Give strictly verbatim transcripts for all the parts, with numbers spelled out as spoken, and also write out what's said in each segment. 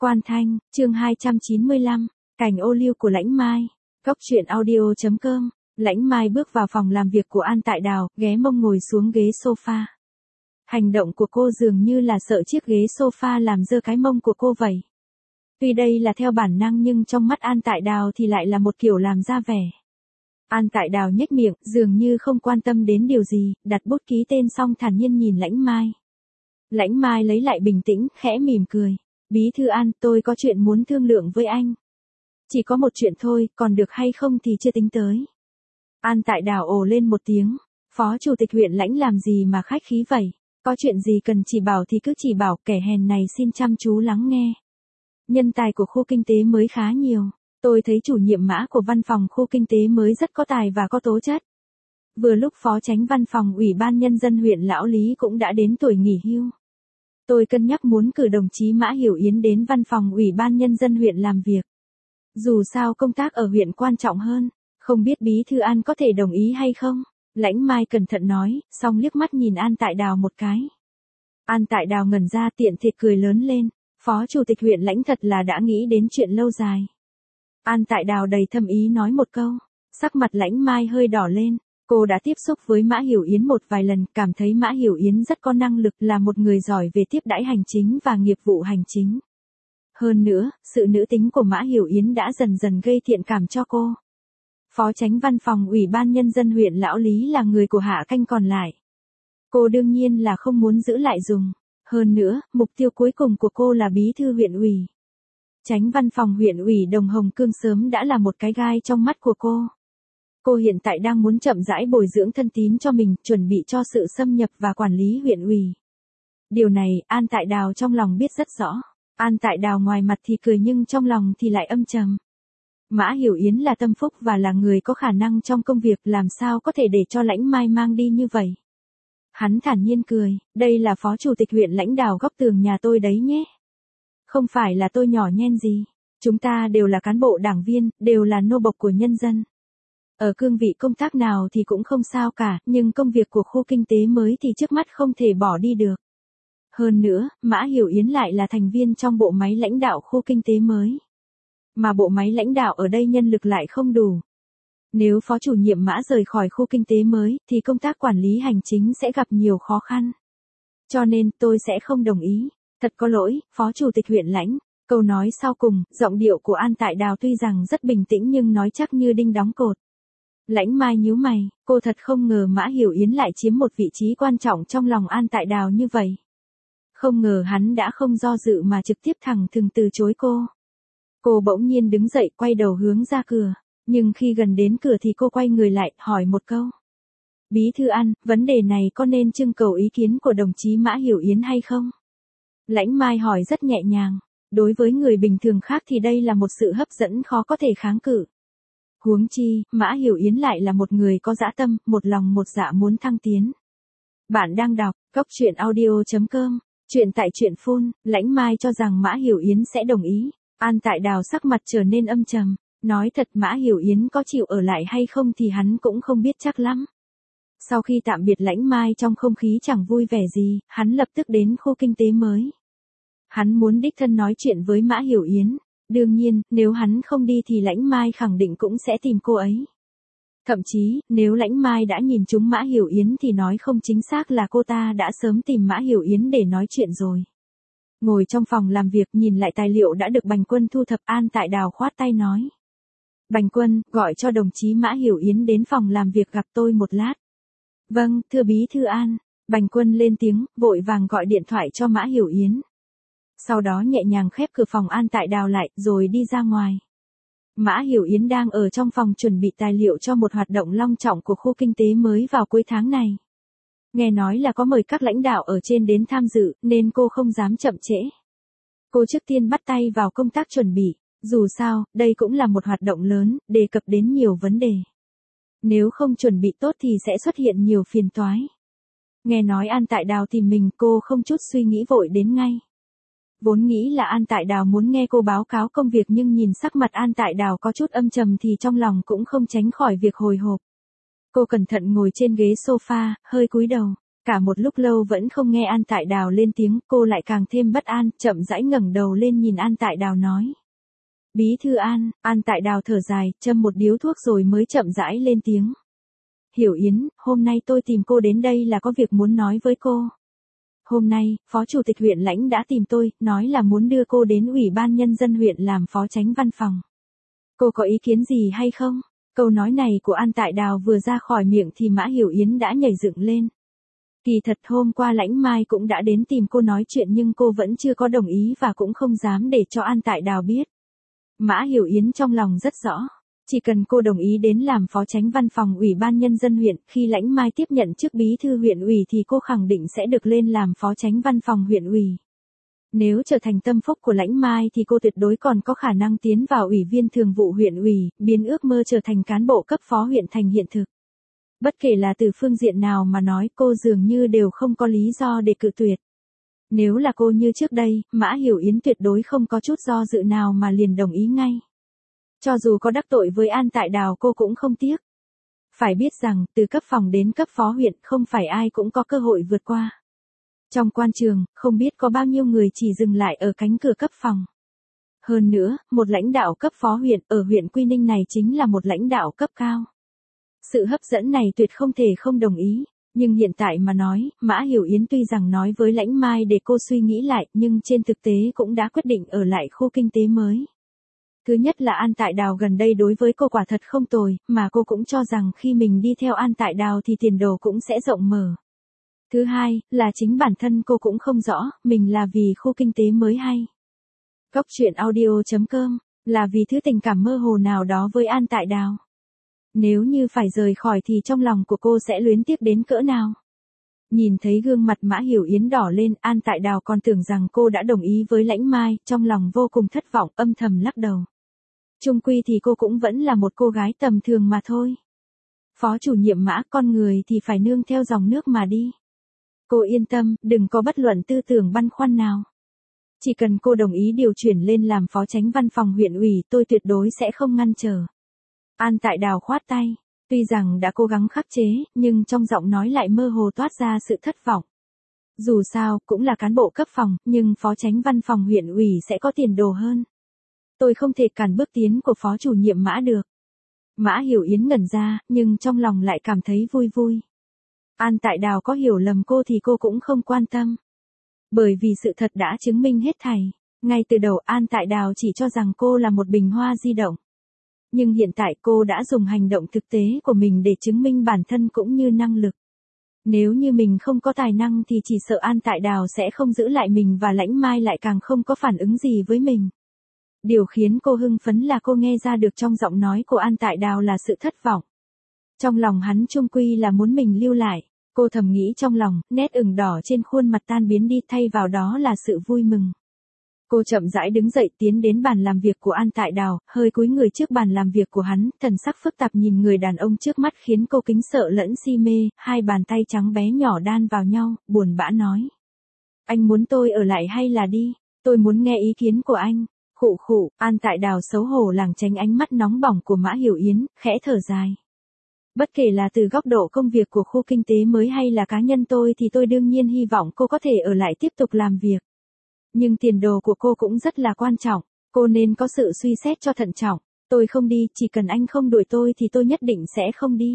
Quan Thanh, chương hai trăm chín mươi lăm, cảnh ô liu của Lãnh Mai. Góc truyện audio chấm com. Lãnh Mai bước vào phòng làm việc của An Tại Đào, ghé mông ngồi xuống ghế sofa. Hành động của cô dường như là sợ chiếc ghế sofa làm dơ cái mông của cô vậy. Tuy đây là theo bản năng nhưng trong mắt An Tại Đào thì lại là một kiểu làm ra vẻ. An Tại Đào nhếch miệng, dường như không quan tâm đến điều gì, đặt bút ký tên xong thản nhiên nhìn Lãnh Mai. Lãnh Mai lấy lại bình tĩnh, khẽ mỉm cười. Bí thư An, tôi có chuyện muốn thương lượng với anh. Chỉ có một chuyện thôi, còn được hay không thì chưa tính tới. An Tại Đào ồ lên một tiếng. Phó chủ tịch huyện Lãnh làm gì mà khách khí vậy? Có chuyện gì cần chỉ bảo thì cứ chỉ bảo, kẻ hèn này xin chăm chú lắng nghe. Nhân tài của khu kinh tế mới khá nhiều. Tôi thấy chủ nhiệm mã của văn phòng khu kinh tế mới rất có tài và có tố chất. Vừa lúc phó chánh văn phòng Ủy ban Nhân dân huyện Lão Lý cũng đã đến tuổi nghỉ hưu. Tôi cân nhắc muốn cử đồng chí Mã Hiểu Yến đến văn phòng Ủy ban Nhân dân huyện làm việc. Dù sao công tác ở huyện quan trọng hơn, không biết Bí thư An có thể đồng ý hay không? Lãnh Mai cẩn thận nói, xong liếc mắt nhìn An Tại Đào một cái. An Tại Đào ngẩn ra tiện thiệt cười lớn lên, phó chủ tịch huyện Lãnh thật là đã nghĩ đến chuyện lâu dài. An Tại Đào đầy thâm ý nói một câu, sắc mặt Lãnh Mai hơi đỏ lên. Cô đã tiếp xúc với Mã Hiểu Yến một vài lần, cảm thấy Mã Hiểu Yến rất có năng lực, là một người giỏi về tiếp đãi hành chính và nghiệp vụ hành chính. Hơn nữa, sự nữ tính của Mã Hiểu Yến đã dần dần gây thiện cảm cho cô. Phó chánh văn phòng Ủy ban Nhân dân huyện Lão Lý là người của hạ canh còn lại. Cô đương nhiên là không muốn giữ lại dùng. Hơn nữa, mục tiêu cuối cùng của cô là bí thư huyện ủy. Chánh văn phòng huyện ủy Đồng Hồng Cương sớm đã là một cái gai trong mắt của cô. Cô hiện tại đang muốn chậm rãi bồi dưỡng thân tín cho mình, chuẩn bị cho sự xâm nhập và quản lý huyện ủy. Điều này, An Tại Đào trong lòng biết rất rõ. An Tại Đào ngoài mặt thì cười nhưng trong lòng thì lại âm trầm. Mã Hiểu Yến là tâm phúc và là người có khả năng trong công việc, làm sao có thể để cho Lãnh Mai mang đi như vậy. Hắn thản nhiên cười, đây là phó chủ tịch huyện Lãnh đào góc tường nhà tôi đấy nhé. Không phải là tôi nhỏ nhen gì. Chúng ta đều là cán bộ đảng viên, đều là nô bộc của nhân dân. Ở cương vị công tác nào thì cũng không sao cả, nhưng công việc của khu kinh tế mới thì trước mắt không thể bỏ đi được. Hơn nữa, Mã Hiểu Yến lại là thành viên trong bộ máy lãnh đạo khu kinh tế mới. Mà bộ máy lãnh đạo ở đây nhân lực lại không đủ. Nếu phó chủ nhiệm Mã rời khỏi khu kinh tế mới, thì công tác quản lý hành chính sẽ gặp nhiều khó khăn. Cho nên tôi sẽ không đồng ý. Thật có lỗi, phó chủ tịch huyện Lãnh. Câu nói sau cùng, giọng điệu của An Tại Đào tuy rằng rất bình tĩnh nhưng nói chắc như đinh đóng cột. Lãnh Mai nhíu mày, cô thật không ngờ Mã Hiểu Yến lại chiếm một vị trí quan trọng trong lòng An Tại Đào như vậy. Không ngờ hắn đã không do dự mà trực tiếp thẳng thừng từ chối cô. Cô bỗng nhiên đứng dậy quay đầu hướng ra cửa, nhưng khi gần đến cửa thì cô quay người lại, hỏi một câu. Bí thư An, vấn đề này có nên trưng cầu ý kiến của đồng chí Mã Hiểu Yến hay không? Lãnh Mai hỏi rất nhẹ nhàng, đối với người bình thường khác thì đây là một sự hấp dẫn khó có thể kháng cự. Huống chi, Mã Hiểu Yến lại là một người có dã tâm, một lòng một dạ muốn thăng tiến. Bạn đang đọc, góc truyện audio chấm com, chuyện tại truyện phone. Lãnh Mai cho rằng Mã Hiểu Yến sẽ đồng ý. An Tại Đào sắc mặt trở nên âm trầm, nói thật Mã Hiểu Yến có chịu ở lại hay không thì hắn cũng không biết chắc lắm. Sau khi tạm biệt Lãnh Mai trong không khí chẳng vui vẻ gì, hắn lập tức đến khu kinh tế mới. Hắn muốn đích thân nói chuyện với Mã Hiểu Yến. Đương nhiên, nếu hắn không đi thì Lãnh Mai khẳng định cũng sẽ tìm cô ấy. Thậm chí, nếu Lãnh Mai đã nhìn trúng Mã Hiểu Yến thì nói không chính xác là cô ta đã sớm tìm Mã Hiểu Yến để nói chuyện rồi. Ngồi trong phòng làm việc nhìn lại tài liệu đã được Bành Quân thu thập, An Tại Đào khoát tay nói. Bành Quân, gọi cho đồng chí Mã Hiểu Yến đến phòng làm việc gặp tôi một lát. Vâng, thưa Bí thư An. Bành Quân lên tiếng, vội vàng gọi điện thoại cho Mã Hiểu Yến. Sau đó nhẹ nhàng khép cửa phòng An Tại Đào lại, rồi đi ra ngoài. Mã Hiểu Yến đang ở trong phòng chuẩn bị tài liệu cho một hoạt động long trọng của khu kinh tế mới vào cuối tháng này. Nghe nói là có mời các lãnh đạo ở trên đến tham dự, nên cô không dám chậm trễ. Cô trước tiên bắt tay vào công tác chuẩn bị, dù sao, đây cũng là một hoạt động lớn, đề cập đến nhiều vấn đề. Nếu không chuẩn bị tốt thì sẽ xuất hiện nhiều phiền toái. Nghe nói An Tại Đào tìm mình, cô không chút suy nghĩ vội đến ngay. Vốn nghĩ là An Tại Đào muốn nghe cô báo cáo công việc nhưng nhìn sắc mặt An Tại Đào có chút âm trầm thì trong lòng cũng không tránh khỏi việc hồi hộp. Cô cẩn thận ngồi trên ghế sofa, hơi cúi đầu. Cả một lúc lâu vẫn không nghe An Tại Đào lên tiếng, cô lại càng thêm bất an, chậm rãi ngẩng đầu lên nhìn An Tại Đào nói. Bí thư An, An Tại Đào thở dài, châm một điếu thuốc rồi mới chậm rãi lên tiếng. Hiểu Yến, hôm nay tôi tìm cô đến đây là có việc muốn nói với cô. Hôm nay, Phó Chủ tịch huyện Lãnh đã tìm tôi, nói là muốn đưa cô đến Ủy ban Nhân dân huyện làm phó chánh văn phòng. Cô có ý kiến gì hay không? Câu nói này của An Tại Đào vừa ra khỏi miệng thì Mã Hiểu Yến đã nhảy dựng lên. Kỳ thật hôm qua Lãnh Mai cũng đã đến tìm cô nói chuyện nhưng cô vẫn chưa có đồng ý và cũng không dám để cho An Tại Đào biết. Mã Hiểu Yến trong lòng rất rõ. Chỉ cần cô đồng ý đến làm phó chánh văn phòng Ủy ban Nhân dân huyện, khi Lãnh Mai tiếp nhận chức bí thư huyện ủy thì cô khẳng định sẽ được lên làm phó chánh văn phòng huyện ủy. Nếu trở thành tâm phúc của Lãnh Mai thì cô tuyệt đối còn có khả năng tiến vào ủy viên thường vụ huyện ủy, biến ước mơ trở thành cán bộ cấp phó huyện thành hiện thực. Bất kể là từ phương diện nào mà nói, cô dường như đều không có lý do để cự tuyệt. Nếu là cô như trước đây, Mã Hiểu Yến tuyệt đối không có chút do dự nào mà liền đồng ý ngay. Cho dù có đắc tội với An Tại Đào cô cũng không tiếc. Phải biết rằng, từ cấp phòng đến cấp phó huyện không phải ai cũng có cơ hội vượt qua. Trong quan trường, không biết có bao nhiêu người chỉ dừng lại ở cánh cửa cấp phòng. Hơn nữa, một lãnh đạo cấp phó huyện ở huyện Quy Ninh này chính là một lãnh đạo cấp cao. Sự hấp dẫn này tuyệt không thể không đồng ý. Nhưng hiện tại mà nói, Mã Hiểu Yến tuy rằng nói với Lãnh Mai để cô suy nghĩ lại, nhưng trên thực tế cũng đã quyết định ở lại khu kinh tế mới. Thứ nhất là An Tại Đào gần đây đối với cô quả thật không tồi, mà cô cũng cho rằng khi mình đi theo An Tại Đào thì tiền đồ cũng sẽ rộng mở. Thứ hai, là chính bản thân cô cũng không rõ, mình là vì khu kinh tế mới hay. Góc truyện audio chấm com, là vì thứ tình cảm mơ hồ nào đó với An Tại Đào. Nếu như phải rời khỏi thì trong lòng của cô sẽ luyến tiếc đến cỡ nào. Nhìn thấy gương mặt Mã Hiểu Yến đỏ lên, An Tại Đào còn tưởng rằng cô đã đồng ý với Lãnh Mai, trong lòng vô cùng thất vọng, âm thầm lắc đầu. Chung quy thì cô cũng vẫn là một cô gái tầm thường mà thôi. Phó chủ nhiệm Mã, con người thì phải nương theo dòng nước mà đi. Cô yên tâm, đừng có bất luận tư tưởng băn khoăn nào. Chỉ cần cô đồng ý điều chuyển lên làm phó chánh văn phòng huyện ủy, tôi tuyệt đối sẽ không ngăn trở. An Tại Đào khoát tay, tuy rằng đã cố gắng khắc chế, nhưng trong giọng nói lại mơ hồ toát ra sự thất vọng. Dù sao, cũng là cán bộ cấp phòng, nhưng phó chánh văn phòng huyện ủy sẽ có tiền đồ hơn. Tôi không thể cản bước tiến của phó chủ nhiệm Mã được. Mã Hiểu Yến ngẩn ra, nhưng trong lòng lại cảm thấy vui vui. An Tại Đào có hiểu lầm cô thì cô cũng không quan tâm. Bởi vì sự thật đã chứng minh hết thảy. Ngay từ đầu An Tại Đào chỉ cho rằng cô là một bình hoa di động. Nhưng hiện tại cô đã dùng hành động thực tế của mình để chứng minh bản thân cũng như năng lực. Nếu như mình không có tài năng thì chỉ sợ An Tại Đào sẽ không giữ lại mình và Lãnh Mai lại càng không có phản ứng gì với mình. Điều khiến cô hưng phấn là cô nghe ra được trong giọng nói của An Tại Đào là sự thất vọng. Trong lòng hắn chung quy là muốn mình lưu lại. Cô thầm nghĩ trong lòng, nét ửng đỏ trên khuôn mặt tan biến đi, thay vào đó là sự vui mừng. Cô chậm rãi đứng dậy tiến đến bàn làm việc của An Tại Đào, hơi cúi người trước bàn làm việc của hắn, thần sắc phức tạp nhìn người đàn ông trước mắt khiến cô kính sợ lẫn si mê, hai bàn tay trắng bé nhỏ đan vào nhau, buồn bã nói. Anh muốn tôi ở lại hay là đi? Tôi muốn nghe ý kiến của anh. Khụ khụ, An Tại Đào xấu hổ lảng tránh ánh mắt nóng bỏng của Mã Hiểu Yến, khẽ thở dài. Bất kể là từ góc độ công việc của khu kinh tế mới hay là cá nhân tôi thì tôi đương nhiên hy vọng cô có thể ở lại tiếp tục làm việc. Nhưng tiền đồ của cô cũng rất là quan trọng, cô nên có sự suy xét cho thận trọng. Tôi không đi, chỉ cần anh không đuổi tôi thì tôi nhất định sẽ không đi.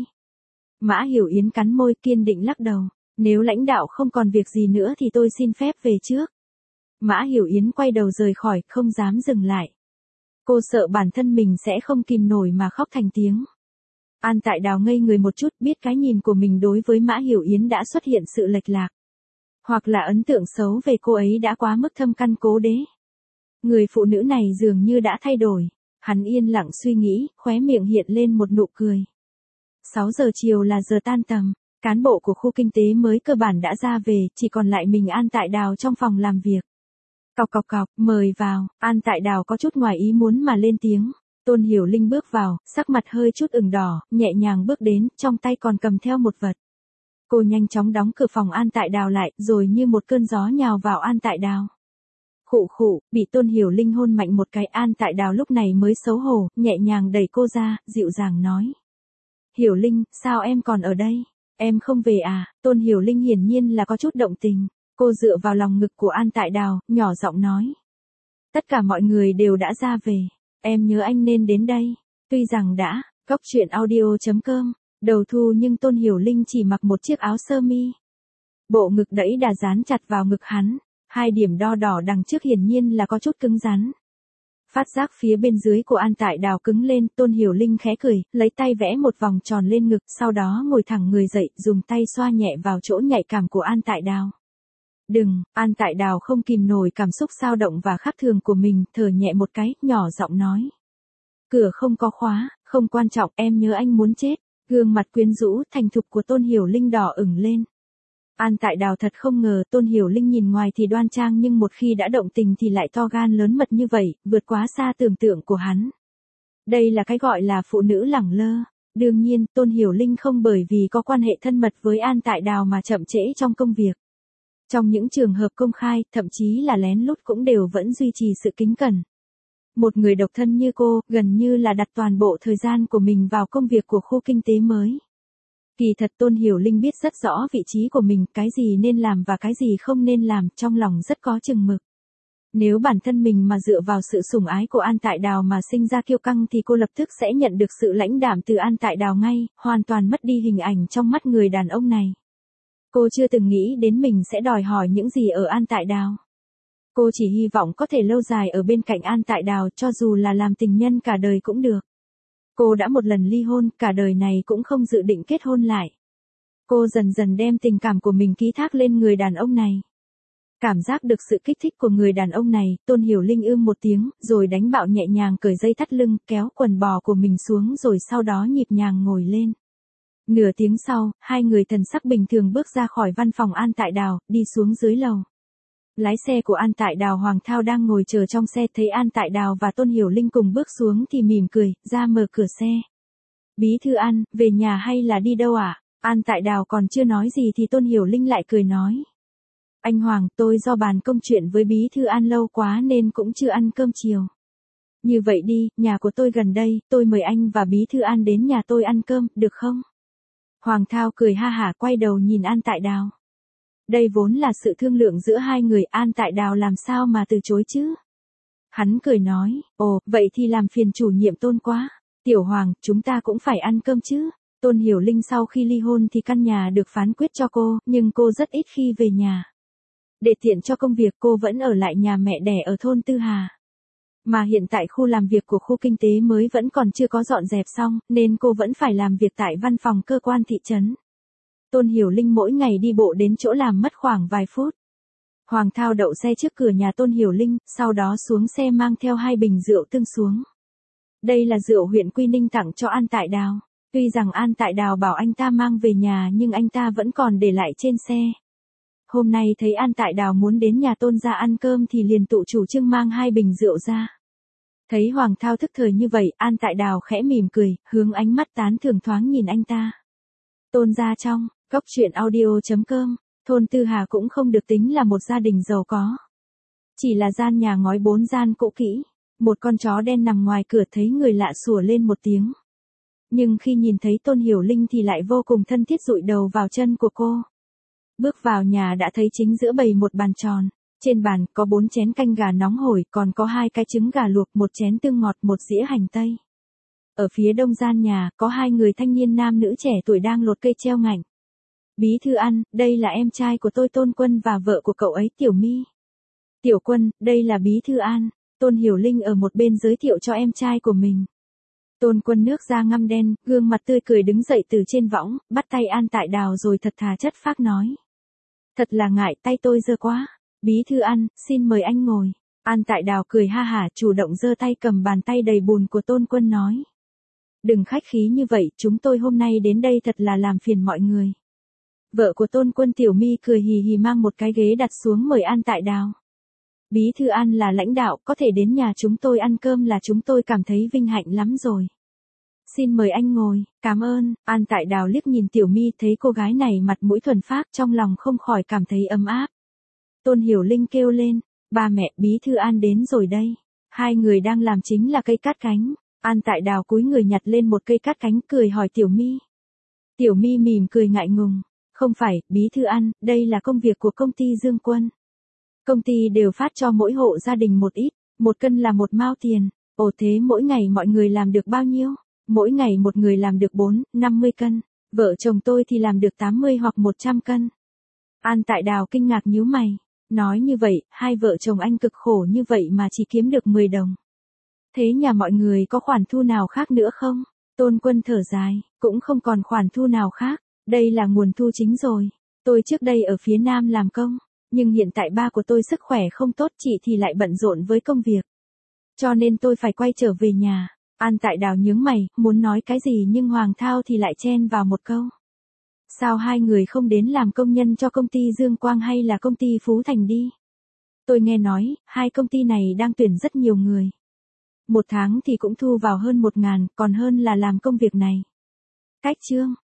Mã Hiểu Yến cắn môi kiên định lắc đầu. Nếu lãnh đạo không còn việc gì nữa thì tôi xin phép về trước. Mã Hiểu Yến quay đầu rời khỏi, không dám dừng lại. Cô sợ bản thân mình sẽ không kìm nổi mà khóc thành tiếng. An Tại Đào ngây người một chút, biết cái nhìn của mình đối với Mã Hiểu Yến đã xuất hiện sự lệch lạc. Hoặc là ấn tượng xấu về cô ấy đã quá mức thâm căn cố đế. Người phụ nữ này dường như đã thay đổi. Hắn yên lặng suy nghĩ, khóe miệng hiện lên một nụ cười. sáu giờ chiều là giờ tan tầm. Cán bộ của khu kinh tế mới cơ bản đã ra về, chỉ còn lại mình An Tại Đào trong phòng làm việc. Cọc cọc cọc, mời vào. An Tại Đào có chút ngoài ý muốn mà lên tiếng. Tôn Hiểu Linh bước vào, sắc mặt hơi chút ửng đỏ, nhẹ nhàng bước đến, trong tay còn cầm theo một vật. Cô nhanh chóng đóng cửa phòng An Tại Đào lại, rồi như một cơn gió nhào vào An Tại Đào. Khụ khụ, bị Tôn Hiểu Linh hôn mạnh một cái, An Tại Đào lúc này mới xấu hổ, nhẹ nhàng đẩy cô ra, dịu dàng nói. Hiểu Linh, sao em còn ở đây? Em không về à? Tôn Hiểu Linh hiển nhiên là có chút động tình. Cô dựa vào lòng ngực của An Tại Đào, nhỏ giọng nói. Tất cả mọi người đều đã ra về. Em nhớ anh nên đến đây. Tuy rằng đã, cóc truyện audio.com, đầu thu nhưng Tôn Hiểu Linh chỉ mặc một chiếc áo sơ mi. Bộ ngực đẫy đà dán chặt vào ngực hắn. Hai điểm đo đỏ đằng trước hiển nhiên là có chút cứng rắn. Phát giác phía bên dưới của An Tại Đào cứng lên, Tôn Hiểu Linh khẽ cười, lấy tay vẽ một vòng tròn lên ngực, sau đó ngồi thẳng người dậy, dùng tay xoa nhẹ vào chỗ nhạy cảm của An Tại Đào. Đừng, An Tại Đào không kìm nổi cảm xúc xao động và khác thường của mình, thở nhẹ một cái, nhỏ giọng nói. Cửa không có khóa, không quan trọng, em nhớ anh muốn chết. Gương mặt quyến rũ, thành thục của Tôn Hiểu Linh đỏ ửng lên. An Tại Đào thật không ngờ Tôn Hiểu Linh nhìn ngoài thì đoan trang nhưng một khi đã động tình thì lại to gan lớn mật như vậy, vượt quá xa tưởng tượng của hắn. Đây là cái gọi là phụ nữ lẳng lơ. Đương nhiên, Tôn Hiểu Linh không bởi vì có quan hệ thân mật với An Tại Đào mà chậm trễ trong công việc. Trong những trường hợp công khai, thậm chí là lén lút cũng đều vẫn duy trì sự kính cẩn. Một người độc thân như cô, gần như là đặt toàn bộ thời gian của mình vào công việc của khu kinh tế mới. Kỳ thật Tôn Hiểu Linh biết rất rõ vị trí của mình, cái gì nên làm và cái gì không nên làm, trong lòng rất có chừng mực. Nếu bản thân mình mà dựa vào sự sủng ái của An Tại Đào mà sinh ra kiêu căng thì cô lập tức sẽ nhận được sự lãnh đạm từ An Tại Đào ngay, hoàn toàn mất đi hình ảnh trong mắt người đàn ông này. Cô chưa từng nghĩ đến mình sẽ đòi hỏi những gì ở An Tại Đào. Cô chỉ hy vọng có thể lâu dài ở bên cạnh An Tại Đào, cho dù là làm tình nhân cả đời cũng được. Cô đã một lần ly hôn, cả đời này cũng không dự định kết hôn lại. Cô dần dần đem tình cảm của mình ký thác lên người đàn ông này. Cảm giác được sự kích thích của người đàn ông này, Tôn Hiểu Linh ưm một tiếng, rồi đánh bạo nhẹ nhàng cởi dây thắt lưng, kéo quần bò của mình xuống rồi sau đó nhịp nhàng ngồi lên. Nửa tiếng sau, hai người thần sắc bình thường bước ra khỏi văn phòng An Tại Đào, đi xuống dưới lầu. Lái xe của An Tại Đào Hoàng Thao đang ngồi chờ trong xe, thấy An Tại Đào và Tôn Hiểu Linh cùng bước xuống thì mỉm cười, ra mở cửa xe. Bí thư An, về nhà hay là đi đâu ạ? À? An Tại Đào còn chưa nói gì thì Tôn Hiểu Linh lại cười nói. Anh Hoàng, tôi do bàn công chuyện với Bí thư An lâu quá nên cũng chưa ăn cơm chiều. Như vậy đi, nhà của tôi gần đây, tôi mời anh và Bí thư An đến nhà tôi ăn cơm, được không? Hoàng Thao cười ha hả quay đầu nhìn An Tại Đào. Đây vốn là sự thương lượng giữa hai người, An Tại Đào làm sao mà từ chối chứ? Hắn cười nói, ồ, vậy thì làm phiền chủ nhiệm Tôn quá. Tiểu Hoàng, chúng ta cũng phải ăn cơm chứ. Tôn Hiểu Linh sau khi ly hôn thì căn nhà được phán quyết cho cô, nhưng cô rất ít khi về nhà. Để tiện cho công việc cô vẫn ở lại nhà mẹ đẻ ở thôn Tư Hà. Mà hiện tại khu làm việc của khu kinh tế mới vẫn còn chưa có dọn dẹp xong, nên cô vẫn phải làm việc tại văn phòng cơ quan thị trấn. Tôn Hiểu Linh mỗi ngày đi bộ đến chỗ làm mất khoảng vài phút. Hoàng Thao đậu xe trước cửa nhà Tôn Hiểu Linh, sau đó xuống xe mang theo hai bình rượu tương xuống. Đây là rượu huyện Quy Ninh tặng cho An Tại Đào. Tuy rằng An Tại Đào bảo anh ta mang về nhà nhưng anh ta vẫn còn để lại trên xe. Hôm nay thấy An Tại Đào muốn đến nhà Tôn ra ăn cơm thì liền tự chủ trương mang hai bình rượu ra. Thấy Hoàng Thao thức thời như vậy, An Tại Đào khẽ mỉm cười, hướng ánh mắt tán thưởng thoáng nhìn anh ta. Tôn ra trong, cóc truyện audio.com, thôn Tư Hà cũng không được tính là một gia đình giàu có. Chỉ là gian nhà ngói bốn gian cũ kỹ, một con chó đen nằm ngoài cửa thấy người lạ sủa lên một tiếng. Nhưng khi nhìn thấy Tôn Hiểu Linh thì lại vô cùng thân thiết dụi đầu vào chân của cô. Bước vào nhà đã thấy chính giữa bày một bàn tròn. Trên bàn có bốn chén canh gà nóng hổi, còn có hai cái trứng gà luộc, một chén tương ngọt, một dĩa hành tây. Ở phía đông gian nhà, có hai người thanh niên nam nữ trẻ tuổi đang lột cây treo ngạnh. Bí thư An, đây là em trai của tôi Tôn Quân và vợ của cậu ấy Tiểu My. Tiểu Quân, đây là Bí thư An. Tôn Hiểu Linh ở một bên giới thiệu cho em trai của mình. Tôn Quân nước da ngăm đen, gương mặt tươi cười đứng dậy từ trên võng, bắt tay An Tại Đào rồi thật thà chất phác nói. Thật là ngại, tay tôi dơ quá. Bí thư An, xin mời anh ngồi. An Tại Đào cười ha hả, chủ động giơ tay cầm bàn tay đầy bùn của Tôn Quân nói. Đừng khách khí như vậy, chúng tôi hôm nay đến đây thật là làm phiền mọi người. Vợ của Tôn Quân Tiểu My cười hì hì mang một cái ghế đặt xuống mời An Tại Đào. Bí thư An là lãnh đạo, có thể đến nhà chúng tôi ăn cơm là chúng tôi cảm thấy vinh hạnh lắm rồi. Xin mời anh ngồi, cảm ơn. An Tại Đào liếc nhìn Tiểu My thấy cô gái này mặt mũi thuần phác, trong lòng không khỏi cảm thấy ấm áp. Tôn Hiểu Linh kêu lên, ba mẹ, Bí thư An đến rồi đây. Hai người đang làm chính là cây cát cánh. An Tại Đào cúi người nhặt lên một cây cát cánh cười hỏi Tiểu My. Tiểu My mỉm cười ngại ngùng. Không phải, bí thư An, đây là công việc của công ty Dương Quân. Công ty đều phát cho mỗi hộ gia đình một ít, một cân là một mao tiền. Ồ thế mỗi ngày mọi người làm được bao nhiêu? Mỗi ngày một người làm được bốn, năm mươi cân. Vợ chồng tôi thì làm được tám mươi hoặc một trăm cân. An Tại Đào kinh ngạc nhíu mày. Nói như vậy, hai vợ chồng anh cực khổ như vậy mà chỉ kiếm được mười đồng. Thế nhà mọi người có khoản thu nào khác nữa không? Tôn Quân thở dài, cũng không còn khoản thu nào khác. Đây là nguồn thu chính rồi. Tôi trước đây ở phía Nam làm công, nhưng hiện tại ba của tôi sức khỏe không tốt, chị thì lại bận rộn với công việc. Cho nên tôi phải quay trở về nhà. An Tại Đào nhướng mày, muốn nói cái gì nhưng Hoàng Thao thì lại chen vào một câu. Sao hai người không đến làm công nhân cho công ty Dương Quang hay là công ty Phú Thành đi? Tôi nghe nói, hai công ty này đang tuyển rất nhiều người. Một tháng thì cũng thu vào hơn một ngàn, còn hơn là làm công việc này. Cách chương